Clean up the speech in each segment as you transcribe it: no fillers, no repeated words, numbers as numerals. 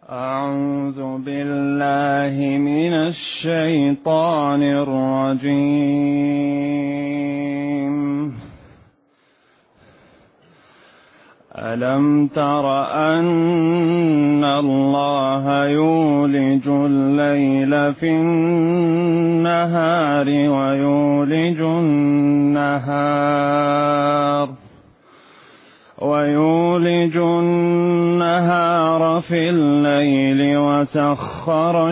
أعوذ بالله من الشيطان الرجيم. ألم تر أن الله يولج الليل في النهار ويولج النهار في الليل وسخر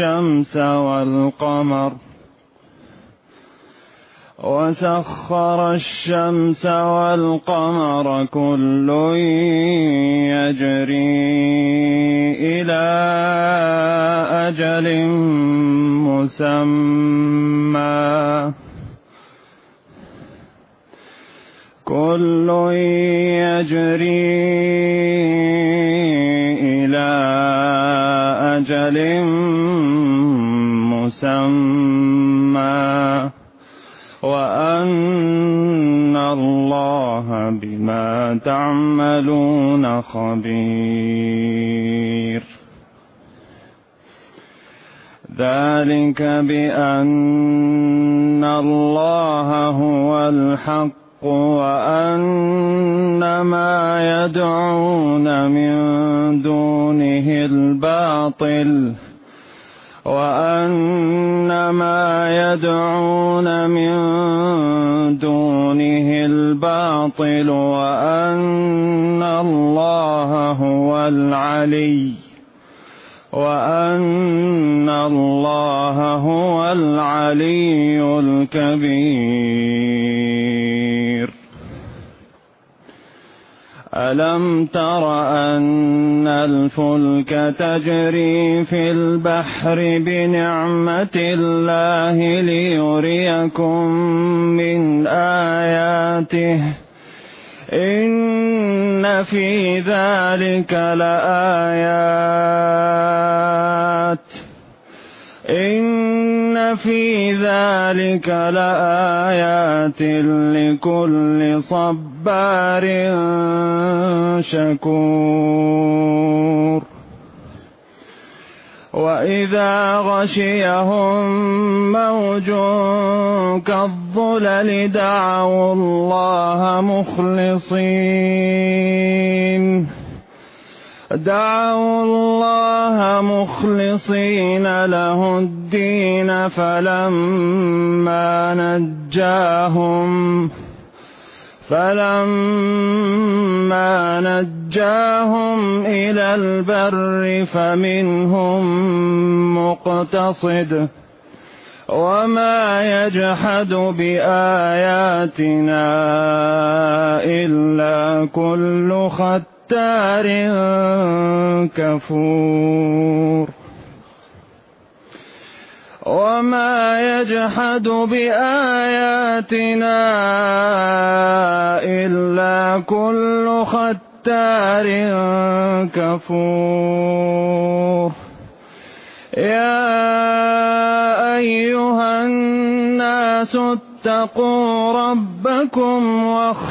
الشمس والقمر كل يجري إلى أجل مسمى وأن الله بما تعملون خبير. ذلك بأن الله هو الحق وأن ما يدعون من دونه الباطل وأن الله هو العلي الكبير. ألم تر أن الفلك تجري في البحر بنعمة الله ليريكم من آياته إن في ذلك لآيات لكل صبار شكور. وإذا غشيهم موج كالظلل دعوا الله مخلصين له الدين فلما نجاهم إلى البر فمنهم مقتصد وما يجحد بآياتنا إلا كل ختار كفور. وما يجحد بآياتنا إلا كل ختار كفور. يا أيها الناس اتقوا ربكم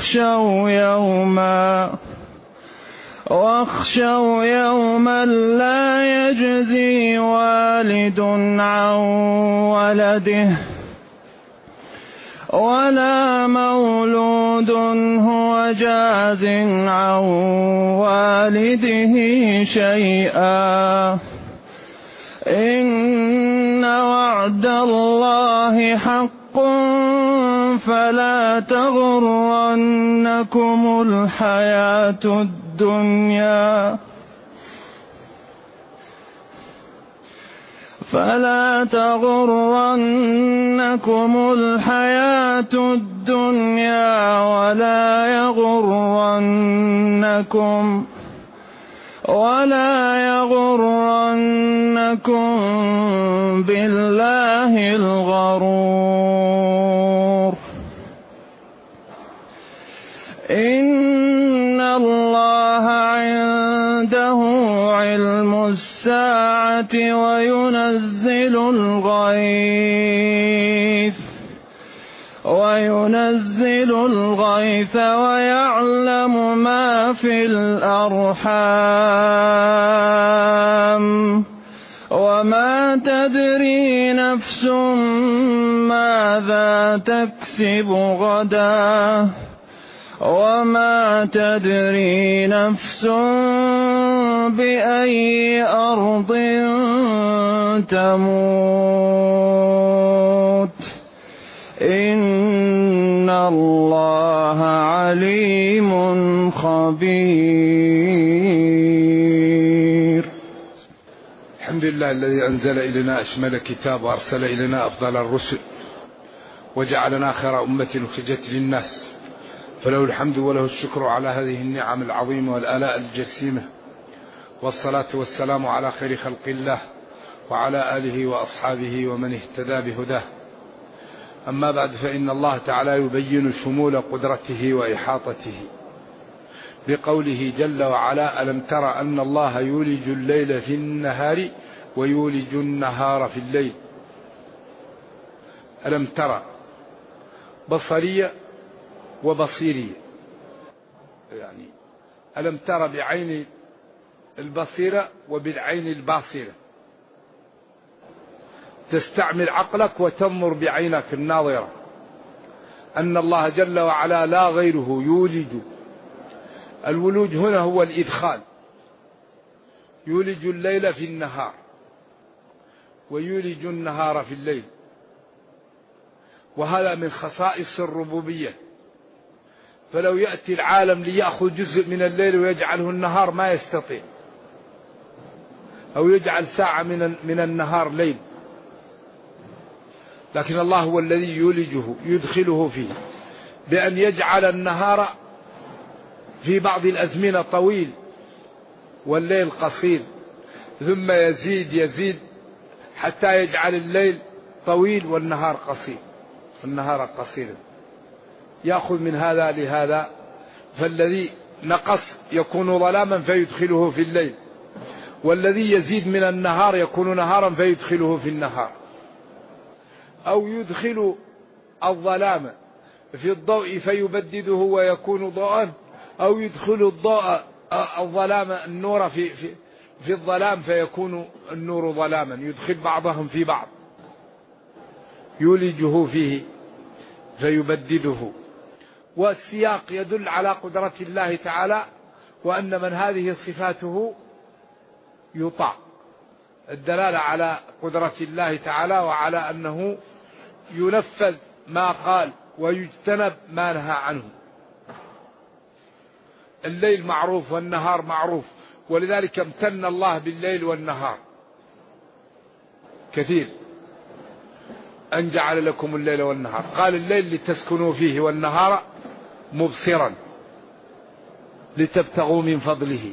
واخشوا يوما لا يجزي والد عن ولده ولا مولود هو جاز عن والده شيئا إن وعد الله حق فلا تغرنكم الحياة الدنيا ولا يغرنكم بالله الغرور. إن الله عنده علم الساعة وينزل الغيث ويعلم ما في الأرحام وما تدري نفس ماذا تكسب غدا وما تدري نفس بأي أرض تموت إن الله عليم خبير. الحمد لله الذي أنزل إلينا أشمل كتاب وأرسل إلينا أفضل الرسل وجعلنا خير أمة أخرجت للناس، فله الحمد وله الشكر على هذه النعم العظيمة والآلاء الجسيمة، والصلاة والسلام على خير خلق الله وعلى آله وأصحابه ومن اهتدى بهداه. أما بعد، فإن الله تعالى يبين شمول قدرته وإحاطته بقوله جل وعلا: ألم تر أن الله يولج الليل في النهار ويولج النهار في الليل. ألم تر بصرية وبصيرية، يعني ألم تر بعين البصيرة وبالعين الباصرة، تستعمل عقلك وتنظر بعينك الناظرة أن الله جل وعلا لا غيره يولج. الولوج هنا هو الإدخال، يولج الليل في النهار ويولج النهار في الليل، وهذا من خصائص الربوبية. فلو يأتي العالم ليأخذ جزء من الليل ويجعله النهار ما يستطيع، أو يجعل ساعة من النهار ليل، لكن الله هو الذي يولجه يدخله فيه بأن يجعل النهار في بعض الأزمنة طويل والليل قصير، ثم يزيد حتى يجعل الليل طويل والنهار قصير، يأخذ من هذا لهذا، فالذي نقص يكون ظلاما فيدخله في الليل، والذي يزيد من النهار يكون نهارا فيدخله في النهار، أو يدخل الظلام في الضوء فيبدده ويكون ضوءا، أو يدخل الظلام النور في الظلام فيكون النور ظلاما، يدخل بعضهم في بعض، يولجه فيه فيبدده. والسياق يدل على قدرة الله تعالى، وأن من هذه صفاته يطاع، الدلالة على قدرة الله تعالى وعلى أنه ينفذ ما قال ويجتنب ما نهى عنه. الليل معروف والنهار معروف، ولذلك امتن الله بالليل والنهار كثير، أن جعل لكم الليل والنهار. قال الليل لتسكنوا فيه والنهار مبصرا لتبتغوا من فضله.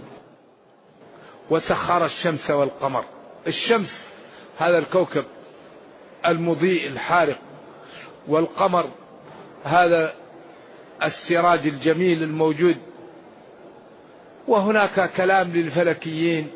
وسخر الشمس والقمر، الشمس هذا الكوكب المضيء الحارق، والقمر هذا السراج الجميل الموجود. وهناك كلام للفلكيين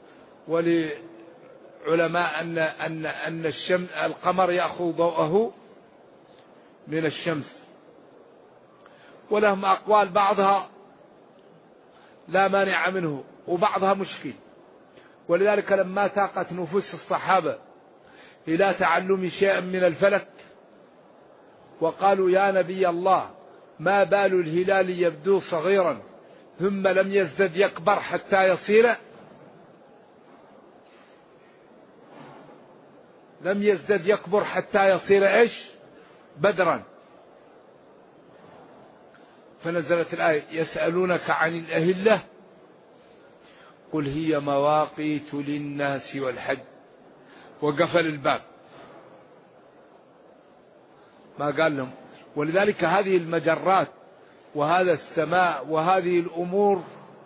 ولعلماء أن القمر يأخذ ضوءه من الشمس، ولهم أقوال بعضها لا مانع منه وبعضها مشكل. ولذلك لما تاقت نفوس الصحابة إلى تعلم شيء من الفلك وقالوا: يا نبي الله، ما بال الهلال يبدو صغيرا ثم لم يزدد يكبر حتى يصير، لم يزدد يكبر حتى يصير إيش؟ بدرا. فنزلت الآية: يسألونك عن الأهلة قل هي مواقيت للناس والحج، وقفل الباب ما قال لهم. ولذلك هذه المجرات وهذا السماء وهذه الأمور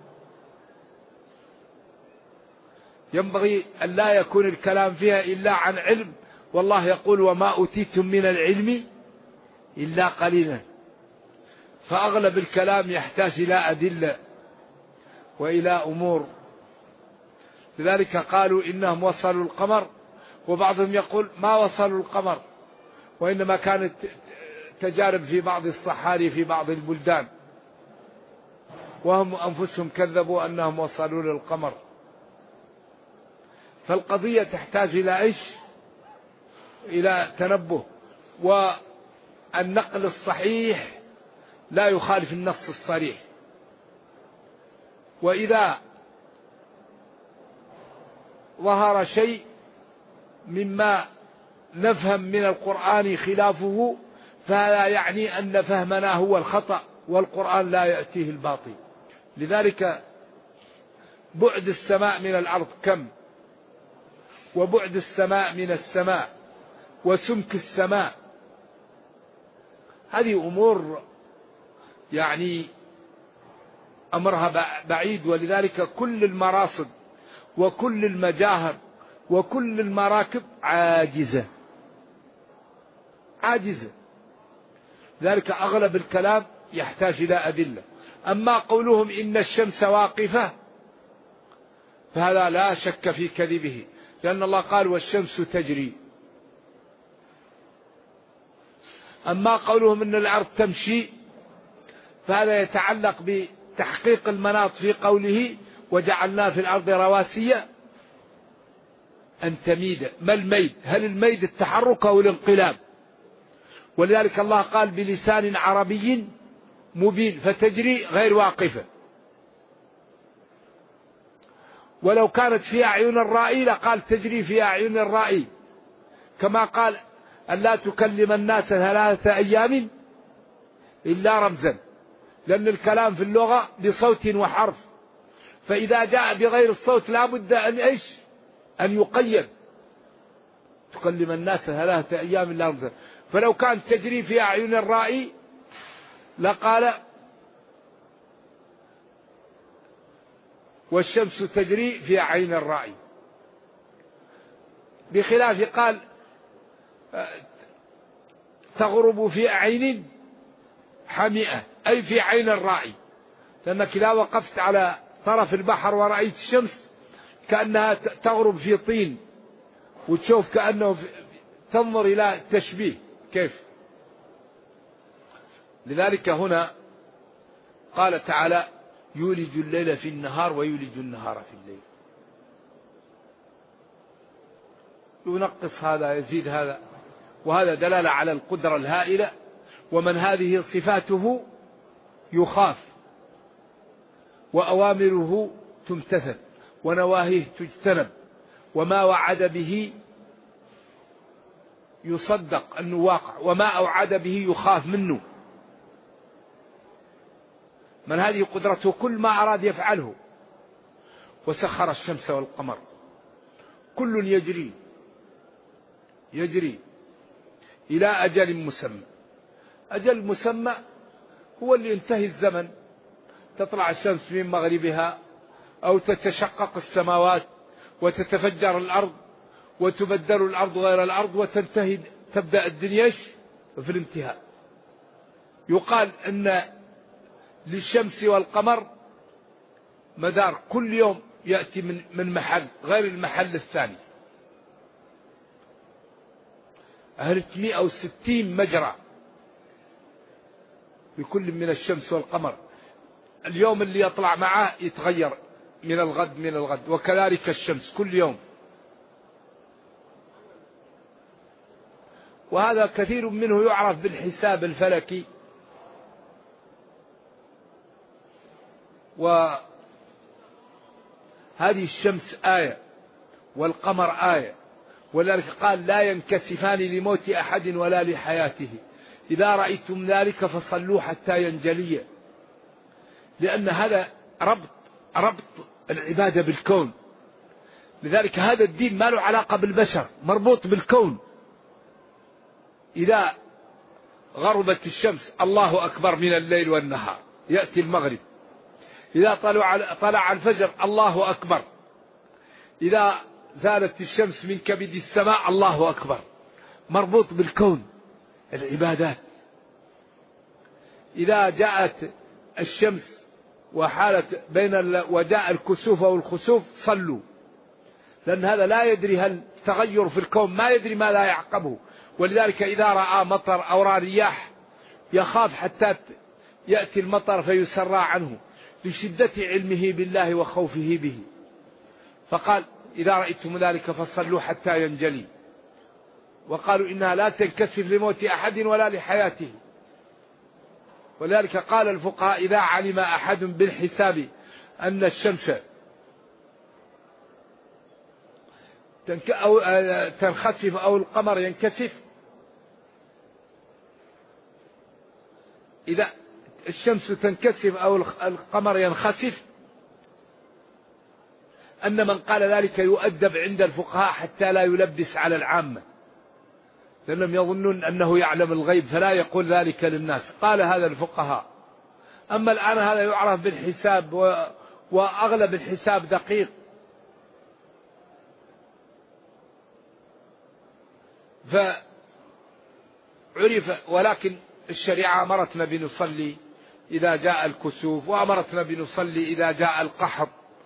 ينبغي أن لا يكون الكلام فيها إلا عن علم، والله يقول: وما أوتيتم من العلم إلا قليلا. فأغلب الكلام يحتاج إلى أدلة وإلى أمور. لذلك قالوا إنهم وصلوا القمر، وبعضهم يقول ما وصلوا القمر، وإنما كانت تجارب في بعض الصحاري في بعض البلدان، وهم أنفسهم كذبوا أنهم وصلوا للقمر. فالقضية تحتاج إلى إيش؟ إلى تنبه. والنقل الصحيح لا يخالف النص الصريح، وإذا ظهر شيء مما نفهم من القرآن خلافه فهذا يعني أن فهمنا هو الخطأ، والقرآن لا يأتيه الباطل. لذلك بعد السماء من الأرض كم، وبعد السماء من السماء، وسمك السماء، هذه أمور يعني أمرها بعيد. ولذلك كل المراصد وكل المجاهر وكل المراكب عاجزة. ذلك أغلب الكلام يحتاج إلى أدلة. أما قولهم إن الشمس واقفة فهذا لا شك في كذبه، لأن الله قال والشمس تجري. أما قولهم إن الأرض تمشي فهذا يتعلق بتحقيق المناط في قوله وجعلنا في الأرض رواسي أن تميد. ما الميد؟ هل الميد التحرك أو الانقلاب؟ ولذلك الله قال بلسان عربي مبين فتجري غير واقفة. ولو كانت في أعين الرائي لقال تجري في أعين الرائي، كما قال ألا تكلم الناس 3 أيام إلا رمزا، لأن الكلام في اللغة بصوت وحرف، فإذا جاء بغير الصوت لا بد أن يقيد. تكلم الناس 3 أيام إلا رمزا. فلو كانت تجري في أعين الرائي لقال والشمس تجري في أعين الرائي، بخلاف قال تغرب في أعين حمئة، أي في عين الرائي، لأنك إذا وقفت على طرف البحر ورأيت الشمس كأنها تغرب في طين، وتشوف كأنه تنظر إلى تشبيه كيف. لذلك هنا قال تعالى يولج الليل في النهار ويولج النهار في الليل، ينقص هذا يزيد هذا، وهذا دلالة على القدرة الهائلة. ومن هذه صفاته يخاف، وأوامره تمتثل، ونواهيه تجتنب، وما وعد به يصدق أنه واقع، وما أوعد به يخاف منه. من هذه قدرته كل ما أراد يفعله. وسخر الشمس والقمر كل يجري إلى أجل مسمى. أجل مسمى هو اللي ينتهي الزمن، تطلع الشمس من مغربها أو تتشقق السماوات وتتفجر الأرض وتبدل الأرض غير الأرض وتنتهي، تبدأ الدنيا في الانتهاء. يقال أن للشمس والقمر مدار كل يوم يأتي من محل غير المحل الثاني. 360 مجرى بكل من الشمس والقمر. اليوم اللي يطلع معه يتغير من الغد، وكذلك الشمس كل يوم. وهذا كثير منه يعرف بالحساب الفلكي. وهذه الشمس آية والقمر آية، ولذلك قال لا ينكسفان لموت أحد ولا لحياته، إذا رأيتم ذلك فصلوا حتى ينجلي. لأن هذا ربط العبادة بالكون. لذلك هذا الدين ما له علاقة بالبشر، مربوط بالكون. إذا غربت الشمس الله أكبر من الليل والنهار، يأتي المغرب. إذا طلع الفجر الله أكبر. إذا زالت الشمس من كبد السماء الله أكبر. مربوط بالكون العبادات. إذا جاءت الشمس وحالت وجاء الكسوف والخسوف صلوا، لأن هذا لا يدري هل تغير في الكون، ما يدري ما لا يعقبه. ولذلك إذا رأى مطر أو رأى رياح يخاف حتى يأتي المطر فيسرى عنه، لشدة علمه بالله وخوفه به. فقال إذا رأيتم ذلك فصلوا حتى ينجلي. وقالوا إنها لا تنكسر لموت أحد ولا لحياته. ولذلك قال الفقهاء إذا علم أحد بالحساب أن الشمس تنخسف أو القمر ينكسف، إذا الشمس تنكسف أو القمر ينخسف، أن من قال ذلك يؤدب عند الفقهاء حتى لا يلبس على العامة، لأنهم يظنون أنه يعلم الغيب فلا يقول ذلك للناس. قال هذا الفقهاء. أما الآن هذا يعرف بالحساب، وأغلب الحساب دقيق، فعرف. ولكن الشريعة أمرتنا بنصلي إذا جاء الكسوف، وأمرتنا بنصلي إذا جاء القحط،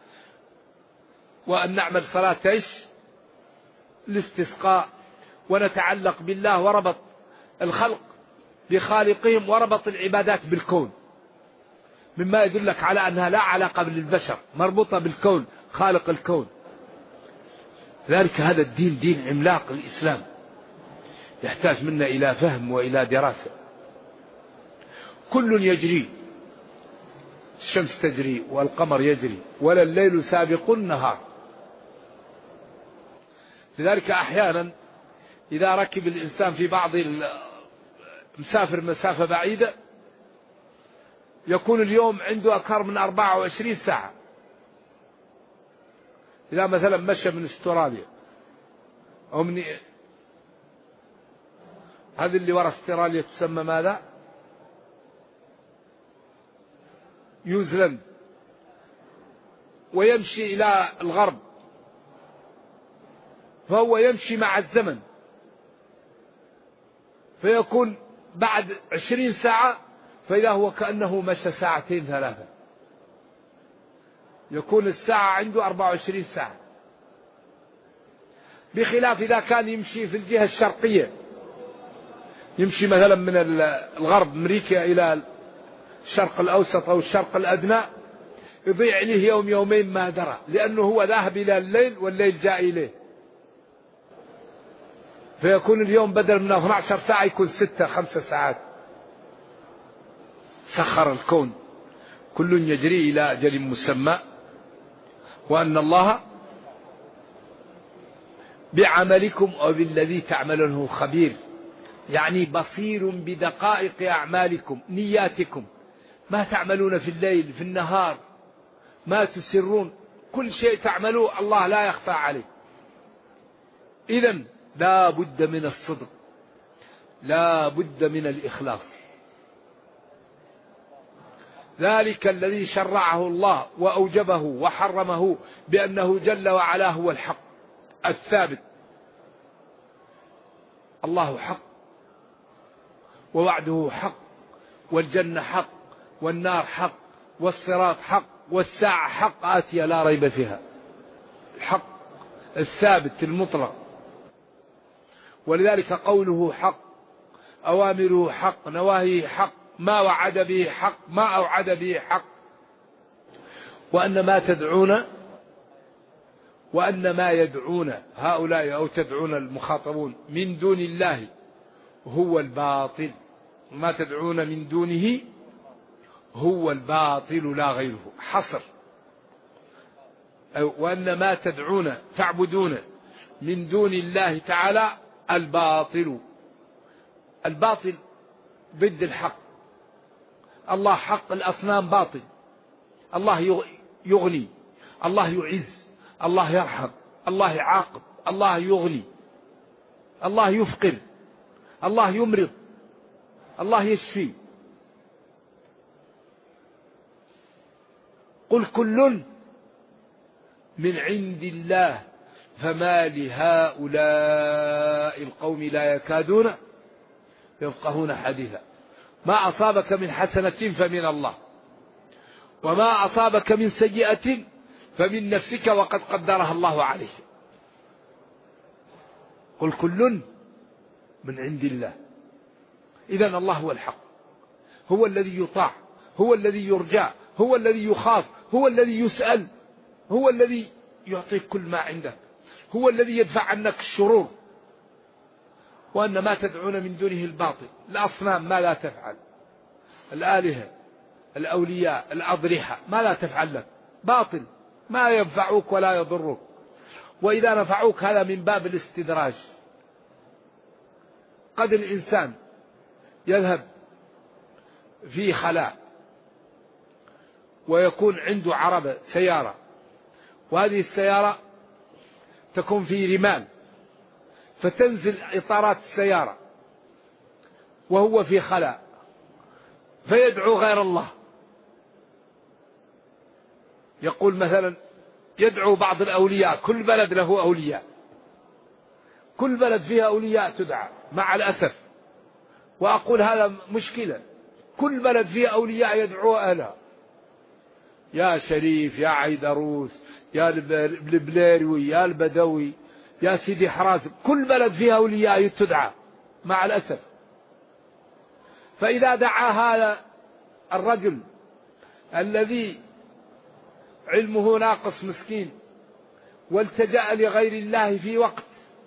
وأن نعمل صلاة الاستسقاء، ونتعلق بالله، وربط الخلق بخالقهم، وربط العبادات بالكون، مما يدلك على أنها لا علاقة بالبشر، مربوطة بالكون، خالق الكون. ذلك هذا الدين دين عملاق، الإسلام يحتاج منا إلى فهم وإلى دراسة. كل يجري، الشمس تجري والقمر يجري، ولا الليل سابق النهار. لذلك أحيانا إذا ركب الإنسان في بعض مسافر مسافة بعيدة، يكون اليوم عنده أكثر من 24 ساعة. إذا مثلا مشى من استراليا أو من هذه اللي وراء استراليا تسمى ماذا؟ نيوزيلند، ويمشي إلى الغرب، فهو يمشي مع الزمن، فيكون بعد 20 ساعة فإذا هو كأنه مشى ساعتين ثلاثة، يكون الساعة عنده 24 ساعة. بخلاف إذا كان يمشي في الجهة الشرقية، يمشي مثلا من الغرب أمريكا إلى الشرق الأوسط أو الشرق الأدنى، يضيع عليه يوم يومين ما درى، لأنه هو ذاهب إلى الليل والليل جاء إليه، فيكون اليوم بدل من 12 ساعة يكون 6-5 ساعات. سخر الكون، كل يجري إلى أجل مسمى، وأن الله بعملكم أو بالذي تعملونه خبير، يعني بصير بدقائق أعمالكم، نياتكم، ما تعملون في الليل في النهار، ما تسرون، كل شيء تعملوه الله لا يخفى عليه. إذن لا بد من الصدق، لا بد من الإخلاص. ذلك الذي شرعه الله وأوجبه وحرمه بأنه جل وعلا هو الحق الثابت. الله حق، ووعده حق، والجنة حق، والنار حق، والصراط حق، والساعة حق آتية لا ريب فيها. الحق الثابت المطلق. ولذلك قوله حق، أوامره حق، نواهيه حق، ما وعد به حق، ما أوعد به حق. وأن ما يدعون هؤلاء أو تدعون المخاطبون من دون الله هو الباطل، ما تدعون من دونه هو الباطل لا غيره. حصر. وأن ما تدعون تعبدون من دون الله تعالى الباطل. الباطل ضد الحق. الله حق، الأصنام باطل. الله يغني، الله يعز، الله يرحم، الله يعاقب، الله يغني، الله يفقر، الله يمرض، الله يشفي. قل كل من عند الله فما لهؤلاء القوم لا يكادون يفقهون حديثا. ما أصابك من حسنة فمن الله، وما أصابك من سيئة فمن نفسك وقد قدرها الله عليه. قل كل من عند الله. إذن الله هو الحق، هو الذي يطاع، هو الذي يرجى، هو الذي يخاف، هو الذي يسأل، هو الذي يعطيك كل ما عندك، هو الذي يدفع عنك الشرور. وأن ما تدعون من دونه الباطل، الأصنام ما لا تفعل، الآلهة، الأولياء، الأضرحة ما لا تفعل لك، باطل، ما ينفعوك ولا يضرك. وإذا نفعوك هذا من باب الاستدراج. قد الإنسان يذهب في خلاء ويكون عنده عربة سيارة، وهذه السيارة تكون في رمال، فتنزل إطارات السيارة وهو في خلاء فيدعو غير الله. يقول مثلا يدعو بعض الأولياء، كل بلد له أولياء، كل بلد فيها أولياء تدعى، مع الأسف. وأقول هذا مشكلة، كل بلد فيها أولياء يدعو أهلها، يا شريف، يا عيدروس، يا البليروي، يا البدوي، يا سيدي حراسب، كل بلد فيها أولياء تدعى مع الأسف. فإذا دعا هذا الرجل الذي علمه ناقص مسكين والتجأ لغير الله في وقت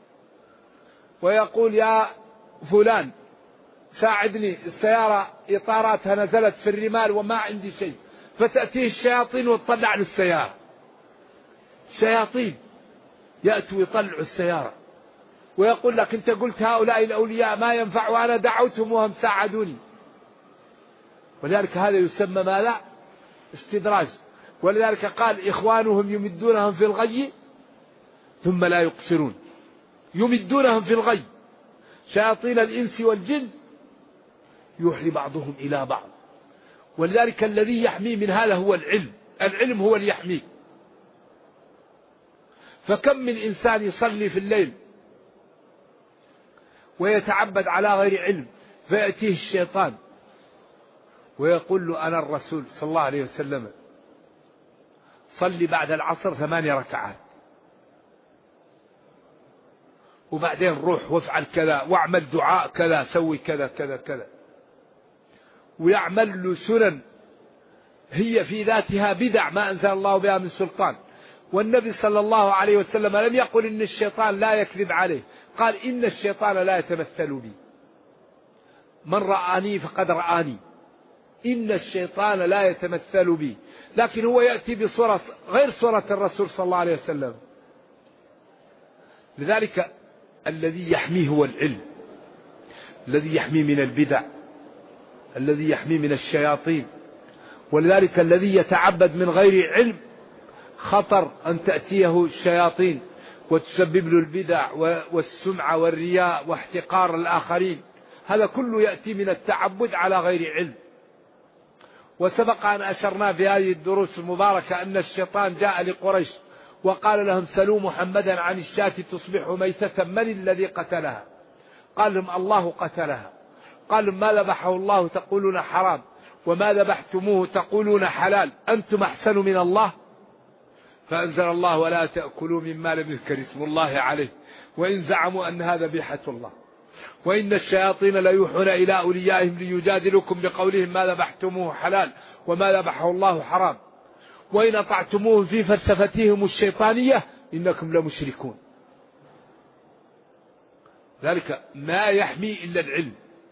ويقول يا فلان ساعدني، السيارة إطاراتها نزلت في الرمال وما عندي شيء، فتأتيه الشياطين وتطلع له السيارة. الشياطين يأتوا يطلعوا السيارة ويقول لك أنت قلت هؤلاء الأولياء ما ينفع وأنا دعوتهم وهم ساعدوني. ولذلك هذا يسمى ما لا استدراج. ولذلك قال إخوانهم يمدونهم في الغي ثم لا يقصرون، يمدونهم في الغي، شياطين الإنس والجن يوحي بعضهم إلى بعض. ولذلك الذي يحمي من هذا هو العلم، العلم هو اللي يحميه. فكم من إنسان يصلي في الليل ويتعبد على غير علم، فيأتيه الشيطان ويقول له أنا الرسول صلى الله عليه وسلم صلي بعد العصر 8 ركعات، وبعدين روح وافعل كذا واعمل دعاء كذا، سوي كذا كذا كذا، ويعمل له سنن هي في ذاتها بدع ما أنزل الله بها من سلطان. والنبي صلى الله عليه وسلم لم يقل إن الشيطان لا يكذب عليه، قال إن الشيطان لا يتمثل بي، من رآني فقد رآني، إن الشيطان لا يتمثل بي. لكن هو يأتي بصورة غير صورة الرسول صلى الله عليه وسلم. لذلك الذي يحميه هو العلم، الذي يحميه من البدع، الذي يحميه من الشياطين. ولذلك الذي يتعبد من غير علم خطر أن تأتيه الشياطين وتسبب له البدع والسمعة والرياء واحتقار الآخرين. هذا كله يأتي من التعبد على غير علم. وسبق أن أشرنا في هذه الدروس المباركة أن الشيطان جاء لقريش وقال لهم سلوا محمدا عن الشاة تصبح ميتة من الذي قتلها؟ قال لهم الله قتلها. قال لهم ما ذبحه الله تقولون حرام، وما ذبحتموه تقولون حلال، أنتم أحسن من الله؟ فأنزل الله ولا تأكلوا مما لم يذكر اسم الله عليه وإن زعموا أن هذا ذبيحة الله، وإن الشياطين ليوحون إلى أوليائهم ليجادلوكم بقولهم ما ذبحتموه حلال وما ذبحه الله حرام وإن أطعتموه في فلسفتهم الشيطانية إنكم لمشركون. ذلك ما يحمي إلا العلم.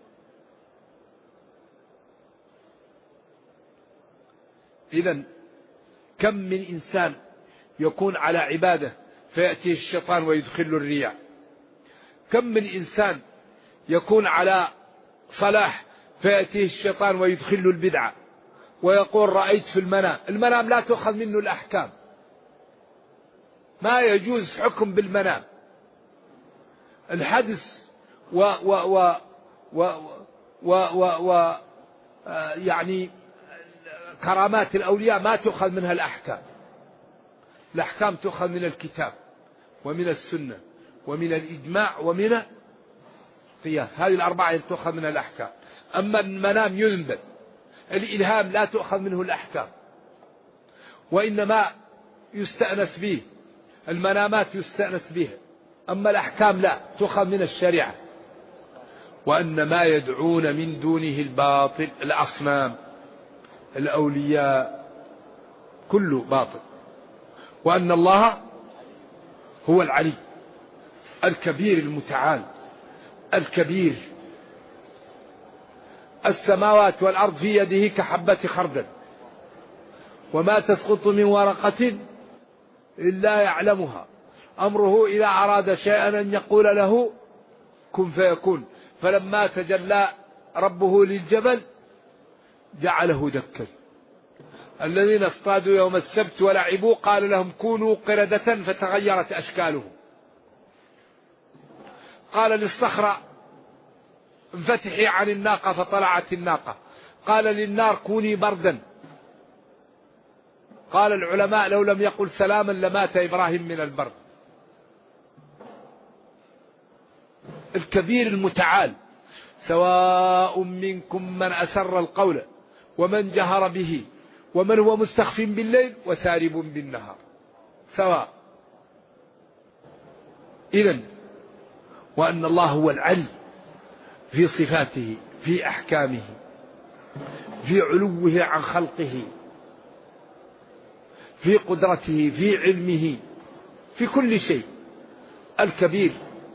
إذن كم من إنسان يكون على عبادة فيأتيه الشيطان ويدخل الرياء، كم من إنسان يكون على صلاح فيأتيه الشيطان ويدخل البدعة ويقول رأيت في المنام. المنام لا تؤخذ منه الأحكام، ما يجوز حكم بالمنام. الحدث يعني كرامات الأولياء ما تؤخذ منها الأحكام. الأحكام تؤخذ من الكتاب ومن السنة ومن الإجماع ومن القياس، هذه الأربعة تؤخذ منها الأحكام. أما المنام ينبذ، الإلهام لا تؤخذ منه الأحكام وإنما يستأنس به، المنامات يستأنس بها، أما الأحكام لا تؤخذ من الشريعة. وأن ما يدعون من دونه الباطل، الأصنام، الأولياء، كله باطل. وأن الله هو العلي الكبير المتعال الكبير. السماوات والأرض في يده كحبة خردل وما تسقط من ورقة إلا يعلمها أمره إذا أراد شيئا أن يقول له كن فيكون. فلما تجلى ربه للجبل جعله دكا. الذين اصطادوا يوم السبت ولعبوا قال لهم كونوا قردة فتغيرت أشكالهم. قال للصخرة انفتحي عن الناقة فطلعت الناقة. قال للنار كوني بردا. قال العلماء لو لم يقل سلاما لمات إبراهيم من البرد. الكبير المتعال. سواء منكم من أسر القول ومن جهر به ومن هو مستخف بالليل وسارب بالنهار سواء. إذن وأن الله هو العلي في صفاته في أحكامه في علوه عن خلقه في قدرته في علمه في كل شيء. الكبير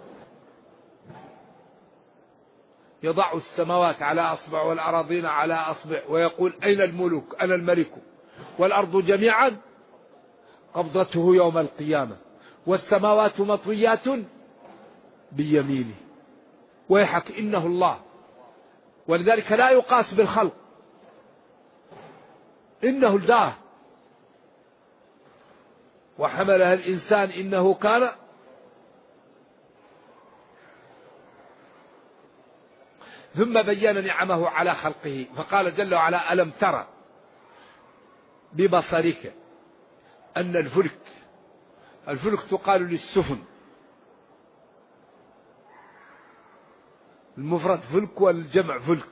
يضع السماوات على أصبع والأراضين على أصبع ويقول أين الملوك أنا الملك والأرض جميعا قبضته يوم القيامة والسماوات مطويات بيمينه. ويحك إنه الله. ولذلك لا يقاس بالخلق إنه الله. وحملها الإنسان إنه كان ثم بين نعمه على خلقه فقال جل وعلا ألم ترى ببصرك أن الفلك تقال للسفن المفرد فلك والجمع فلك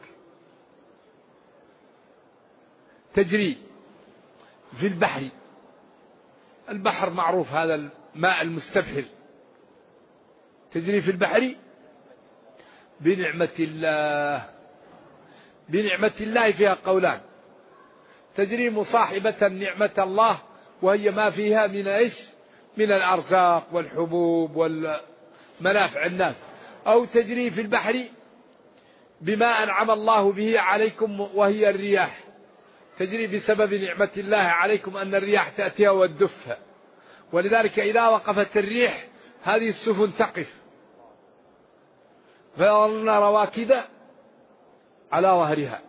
تجري في البحر. البحر معروف هذا الماء المستبحر تجري في البحر بنعمة الله. بنعمة الله فيها قولان. تجري مصاحبة نعمة الله وهي ما فيها من إيش من الأرزاق والحبوب والمنافع الناس. أو تجري في البحر بما أنعم الله به عليكم وهي الرياح تجري بسبب نعمة الله عليكم أن الرياح تأتيها والدفها. ولذلك إذا وقفت الريح هذه السفن تقف فيظلن رواكد على ظهرها.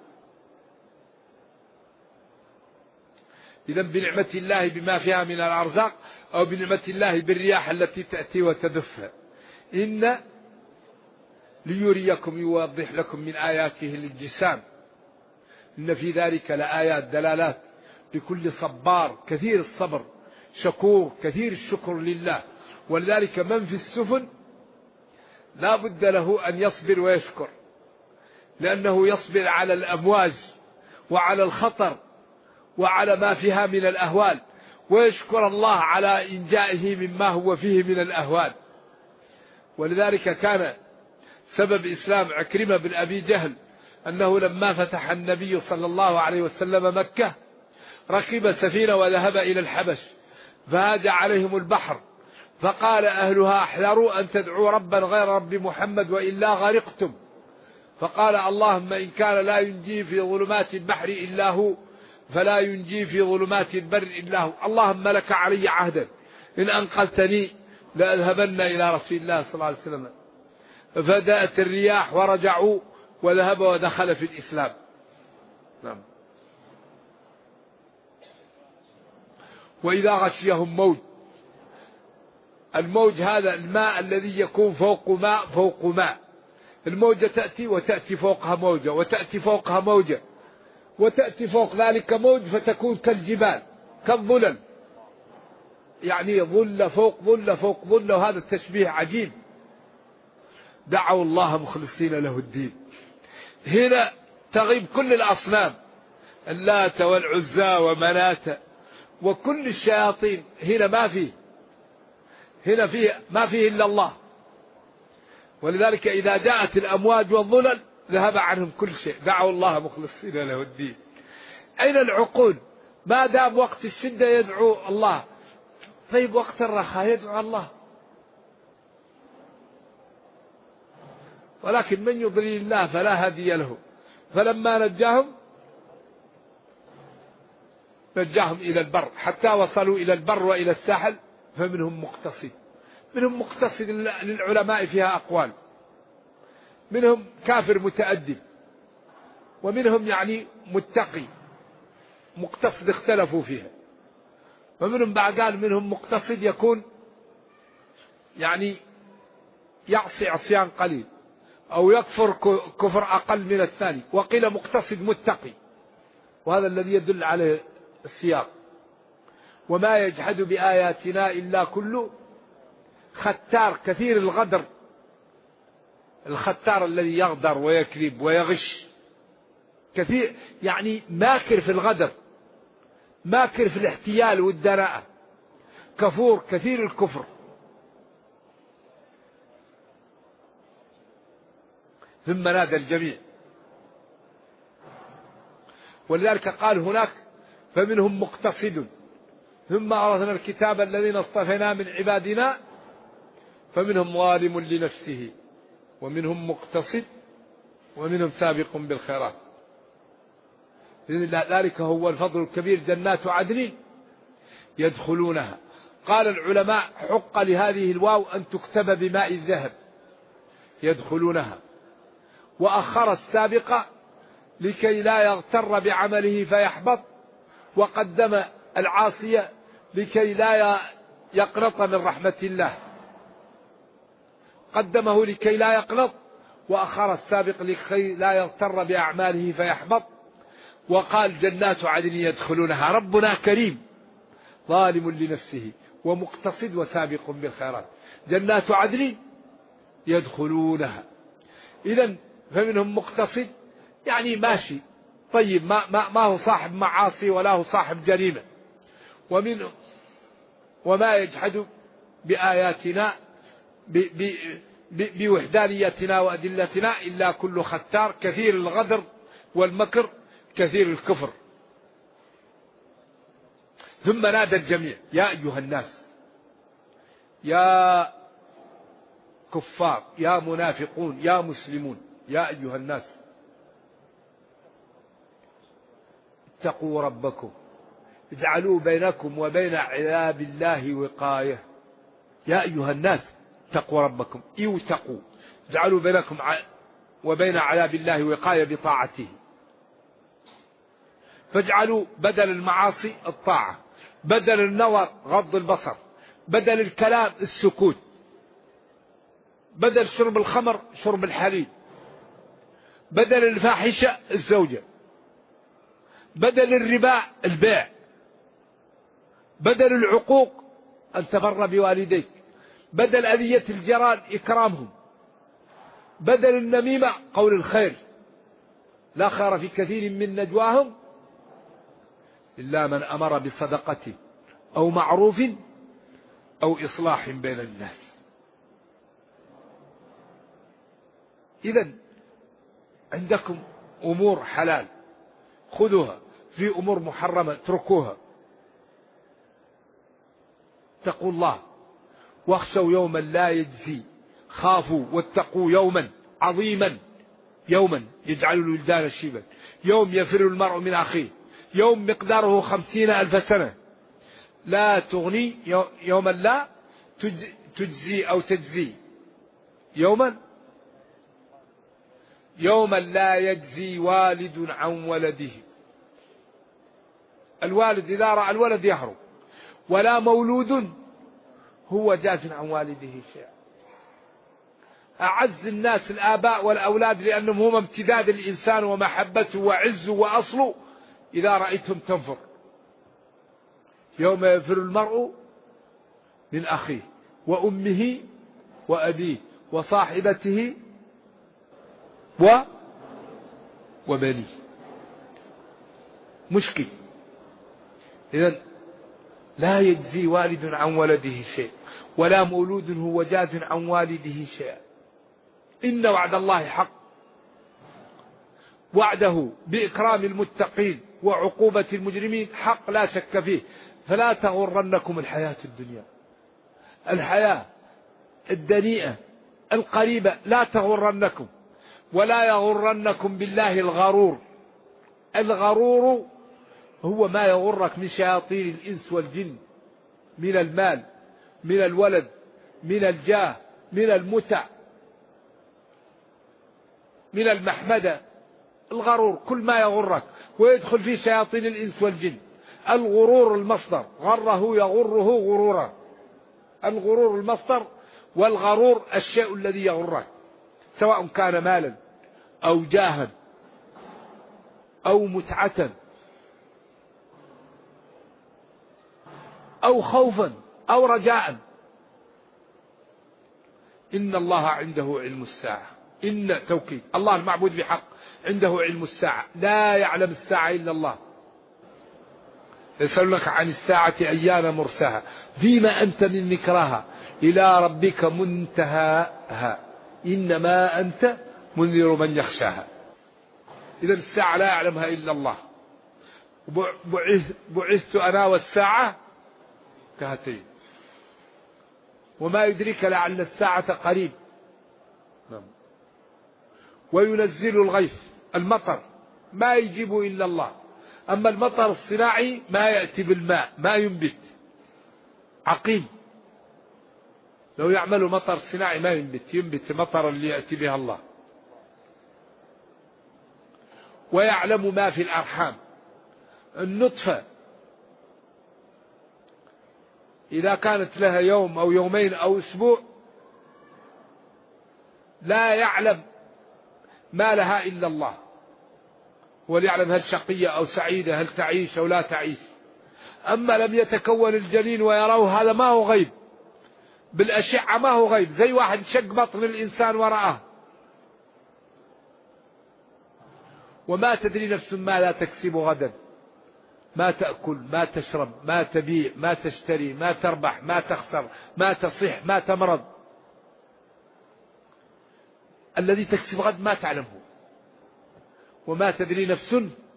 إذن بنعمة الله بما فيها من الأرزاق أو بنعمة الله بالرياح التي تأتي وتدفها. إن ليريكم يوضح لكم من آياته للجسام إن في ذلك لآيات دلالات لكل صبار كثير الصبر شكور كثير الشكر لله. ولذلك من في السفن لا بد له أن يصبر ويشكر لأنه يصبر على الأمواج وعلى الخطر وعلى ما فيها من الأهوال ويشكر الله على إنجائه مما هو فيه من الأهوال. ولذلك كان سبب إسلام عكرمة بن أبي جهل أنه لما فتح النبي صلى الله عليه وسلم مكة ركب سفينة وذهب إلى الحبش فهاج عليهم البحر فقال أهلها احذروا أن تدعوا ربا غير رب محمد وإلا غرقتم. فقال اللهم إن كان لا ينجي في ظلمات البحر إلا هو فلا ينجي في ظلمات البر إلا هو. اللهم لك علي عهدا إن أنقذتني لأذهبن إلى رسول الله صلى الله عليه وسلم. فدأت الرياح ورجعوا وذهب ودخل في الإسلام. نعم. وإذا غشيهم موج الموج هذا الماء الذي يكون فوق ماء فوق ماء. الموجة تأتي وتأتي فوقها موجة وتأتي فوقها موجة وتأتي فوق ذلك موج فتكون كالجبال كالظلل يعني ظل فوق ظل فوق ظل. وهذا التشبيه عجيب. دعوا الله مخلصين له الدين. هنا تغيب كل الأصنام اللات والعزى ومناة وكل الشياطين. هنا ما فيه إلا الله. ولذلك إذا جاءت الأمواج والظلل ذهب عنهم كل شيء. دعوا الله مخلصين له الدين. أين العقول؟ ما دام وقت الشدة يدعو الله طيب وقت الرخاء يدعو الله ولكن من يضلل الله فلا هادي له. فلما نجاهم إلى البر، حتى وصلوا إلى البر وإلى الساحل، فمنهم مقتصد. منهم مقتصد للعلماء فيها أقوال، منهم كافر متأدب، ومنهم يعني متقي مقتصد اختلفوا فيها. ومنهم بعد قال منهم مقتصد يكون يعني يعصي عصيان قليل أو يكفر كفر أقل من الثاني. وقيل مقتصد متقي، وهذا الذي يدل عليه السياق. وما يجحد بآياتنا إلا كل ختار كثير الغدر. الختار الذي يغدر ويكذب ويغش، كثير يعني ماكر في الغدر، ماكر في الاحتيال والدناءة، كفور كثير الكفر. ثم نادى الجميع. ولذلك قال هناك فمنهم مقتصد ثم أورثنا الكتاب الذين اصطفينا من عبادنا فمنهم ظالم لنفسه ومنهم مقتصد ومنهم سابق بالخيرات. ذلك هو الفضل الكبير، جنات عدن يدخلونها. قال العلماء حق لهذه الواو أن تكتب بماء الذهب، يدخلونها، وأخر السابق لكي لا يغتر بعمله فيحبط، وقدم العاصية لكي لا يقنط من رحمة الله، قدمه لكي لا يقنط، وأخر السابق لكي لا يغتر بأعماله فيحبط. وقال جنات عدن يدخلونها. ربنا كريم، ظالم لنفسه ومقتصد وسابق بالخيرات. جنات عدن يدخلونها. إذن فمنهم مقتصد يعني ماشي طيب، ما هو صاحب معاصي ولا هو صاحب جريمة. وما يجحد بآياتنا بوحدانيتنا وأدلتنا إلا كل ختار كثير الغدر والمكر كثير الكفر. ثم نادى الجميع يا أيها الناس، يا كفار، يا منافقون، يا مسلمون، يا أيها الناس اتقوا ربكم اجعلوا بينكم وبين عذاب الله وقاية. يا أيها الناس اتقوا ربكم، اتقوا، اجعلوا بينكم وبين عذاب الله وقاية بطاعته. فاجعلوا بدل المعاصي الطاعة، بدل النظر غض البصر، بدل الكلام السكوت، بدل شرب الخمر شرب الحليب، بدل الفاحشة الزوجة، بدل الربا البيع، بدل العقوق أن تبر بوالديك، بدل أذية الجيران إكرامهم، بدل النميمة قول الخير. لا خير في كثير من نجواهم إلا من أمر بصدقة أو معروف أو إصلاح بين الناس. إذن عندكم أمور حلال خذوها، في أمور محرمة اتركوها. اتقوا الله واخشوا يوما لا يجزي، خافوا واتقوا يوما عظيما، يوما يجعل الولدان شيبا، يوم يفر المرء من أخيه، يوم مقداره 50,000 سنة، لا تغني يوما لا تجزي أو تجزي، يوما لا يجزي والد عن ولده. الوالد إذا رأى الولد يهرب، ولا مولود هو جاز عن والده شيئا. أعز الناس الآباء والأولاد لأنهم هم امتداد الإنسان ومحبته وعزه وأصله. إذا رأيتم تنفر، يوم يفر المرء من أخيه وأمه وأبيه وصاحبته وبنيه. مشكل. إذن لا يجزي والد عن ولده شيء، ولا مولود هو جاز عن والده شيئا. إن وعد الله حق، وعده بإكرام المتقين وعقوبة المجرمين حق لا شك فيه. فلا تغرنكم الحياة الدنيا، الحياة الدنيئة القريبة لا تغرنكم. ولا يغرنكم بالله الغرور. الغرور هو ما يغرك من شياطين الإنس والجن، من المال، من الولد، من الجاه، من المتع، من المحمدة. الغرور كل ما يغرك، ويدخل فيه شياطين الإنس والجن. الغرور المصدر، غره يغره غرورا. الغرور المصدر، والغرور الشيء الذي يغرك، سواء كان مالا أو جاها أو متعة أو خوفا أو رجاء. إن الله عنده علم الساعة. إن توكيد، الله المعبود بحق عنده علم الساعة، لا يعلم الساعة إلا الله. يسألونك عن الساعة أيان مرساها فيما أنت من ذكراها إلى ربك منتهاها إنما أنت منذر من يخشاها. إذا الساعة لا يعلمها إلا الله. بعثت أنا والساعة كهاتين، وما يدريك لعل الساعة قريب. وينزل الغيث، المطر ما يجيب إلا الله. أما المطر الصناعي ما يأتي بالماء، ما ينبت، عقيم. لو يعمل مطر صناعي ما ينبت مطر اللي يأتي بها الله. ويعلم ما في الأرحام. النطفة إذا كانت لها يوم أو يومين أو أسبوع لا يعلم ما لها إلا الله، وليعلم هل شقية أو سعيدة، هل تعيش أو لا تعيش. أما لم يتكون الجنين ويروه، هذا ما هو غيب، بالأشعة ما هو غيب، زي واحد شق بطن الإنسان ورآه. وما تدري نفس ما لا تكسب غدا، ما تأكل، ما تشرب، ما تبيع، ما تشتري، ما تربح، ما تخسر، ما تصح، ما تمرض. الذي تكسب غد ما تعلمه. وما تدري نفس،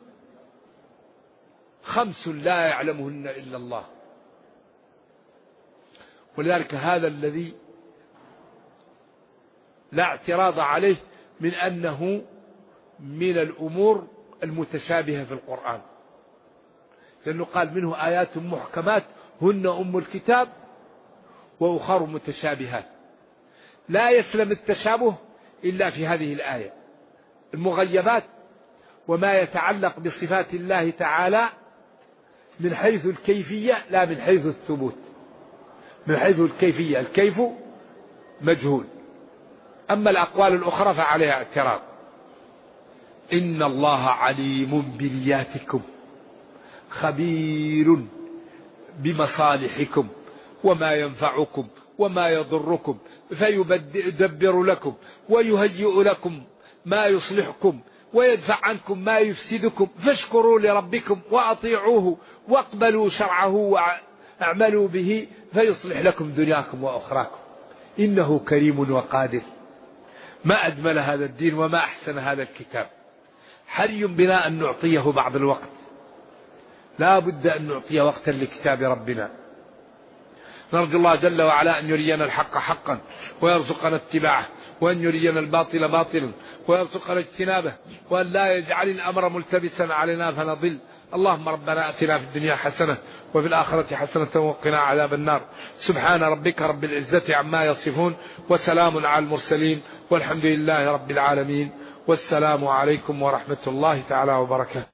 5 لا يعلمهن إلا الله. ولذلك هذا الذي لا اعتراض عليه من أنه من الأمور المتشابهة في القرآن، لأنه قال منه آيات محكمات هن أم الكتاب وأخر متشابهات. لا يسلم التشابه إلا في هذه الآية. المغيبات وما يتعلق بصفات الله تعالى من حيث الكيفية لا من حيث الثبوت. من حيث الكيفية، الكيف مجهول. أما الأقوال الأخرى فعليها اعتراض. إن الله عليم بنياتكم خبير بمصالحكم وما ينفعكم وما يضركم فيدبر لكم ويهيئ لكم ما يصلحكم ويدفع عنكم ما يفسدكم. فاشكروا لربكم وأطيعوه واقبلوا شرعه واعملوا به فيصلح لكم دنياكم وأخراكم. إنه كريم وقادر. ما أجمل هذا الدين وما أحسن هذا الكتاب. حري بنا أن نعطيه بعض الوقت، لا بد أن نعطي وقتا لكتاب ربنا. نرجو الله جل وعلا أن يرينا الحق حقا ويرزقنا اتباعه، وأن يرينا الباطل باطلا ويرزقنا اجتنابه، وأن لا يجعل الأمر ملتبسا علينا فنضل. اللهم ربنا أتنا في الدنيا حسنة وفي الآخرة حسنة وقنا عذاب النار. سبحان ربك رب العزة عما يصفون وسلام على المرسلين والحمد لله رب العالمين. والسلام عليكم ورحمة الله تعالى وبركاته.